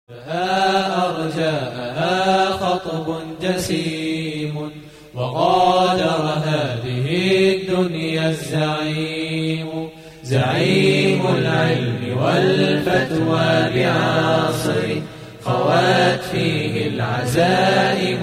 ها أرجاءها خطب جسيم، وغادر هذه الدنيا الزعيم، زعيم العلم والفتوى بعصر خوات فيه العزائم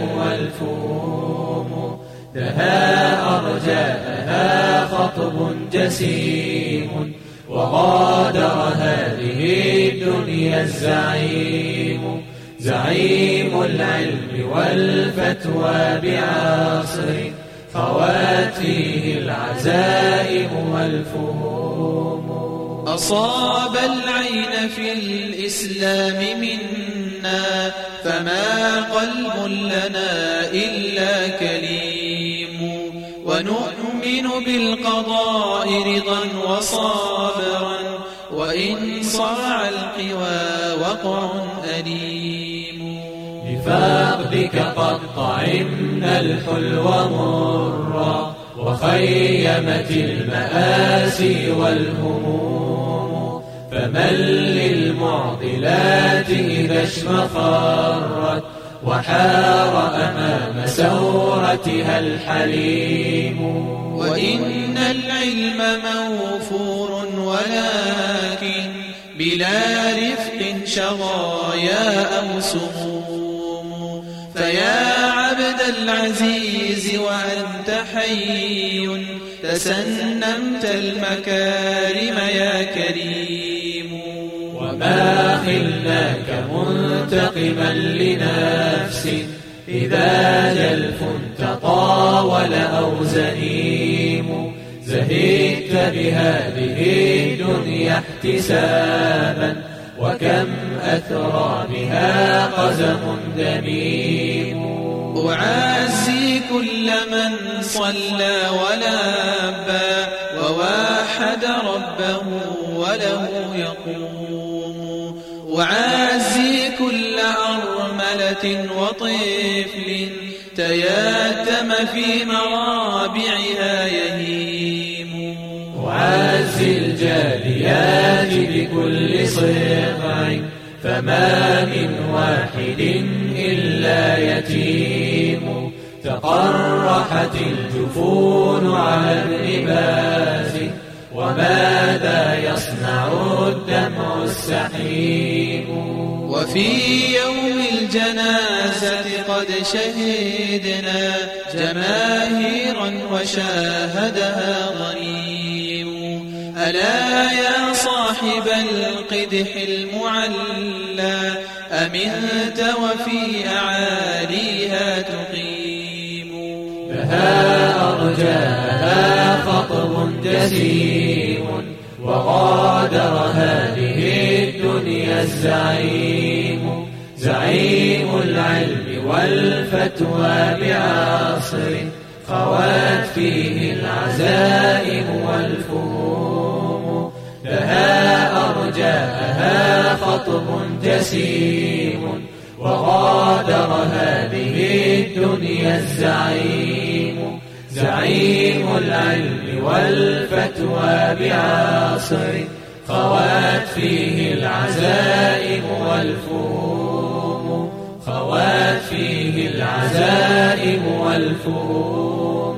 والفهوم. لها أرجاءها خطب جسيم، وغادر هذه الدنيا الزعيم، زعيم العلم والفتوى بعصر خوات فيه العزائم والفهوم. أصاب العين في الإسلام منا، فما قلب لنا إلا كليم، ونؤمن بالقضاء رضا وصابرا، وإن صرع القوى وقع أليم. بفقدك قد طعمنا الحلو مرا، وخيمت المآسي والهموم، فمن للمعضلات إذا اشمخرت، وحار أمام سورتها الحليم. وإن العلم موفور ولكن بلا رفق شظايا أو سموم. فيا عبد العزيز وأنت حي، تسنمت المكارم يا كريم. وما خلناك منتقما لنفس، إذا جلف تطاول أو زنيم. زهدت بهذه الدنيا احتسابا، وكم أثرى بها قزم دميم. أعزي كل من صلى ولبى، وواحد ربه وله يقوم. أعزي كل أرملة وطفل، تياتم في مرابعها يهيم. أعزي الجاليات بكل صغع، فما من واحد إلا يتيم. تقرحت الجفون على ابن باز، وماذا يصنع الدمع السحيم. وفي يوم الجنازة قد شهدنا جماهيرا وشاهدها غنيم. ألا يا صاحب القدح المعلى، أمنت وفي أعاليها تقيم. لها أرجاها خطب جسيم، وغادر هذه الدنيا الزعيم، زعيم العلم والفتوى بعصر خوات فيه العزائم والفهوم. لها أرجاءها خطب جسيم، وغادر هذه الدنيا الزعيم، زعيم العلم والفتوى بعصر خوات فيه العزائم والفهوم، خوات فيه العزائم والفهوم.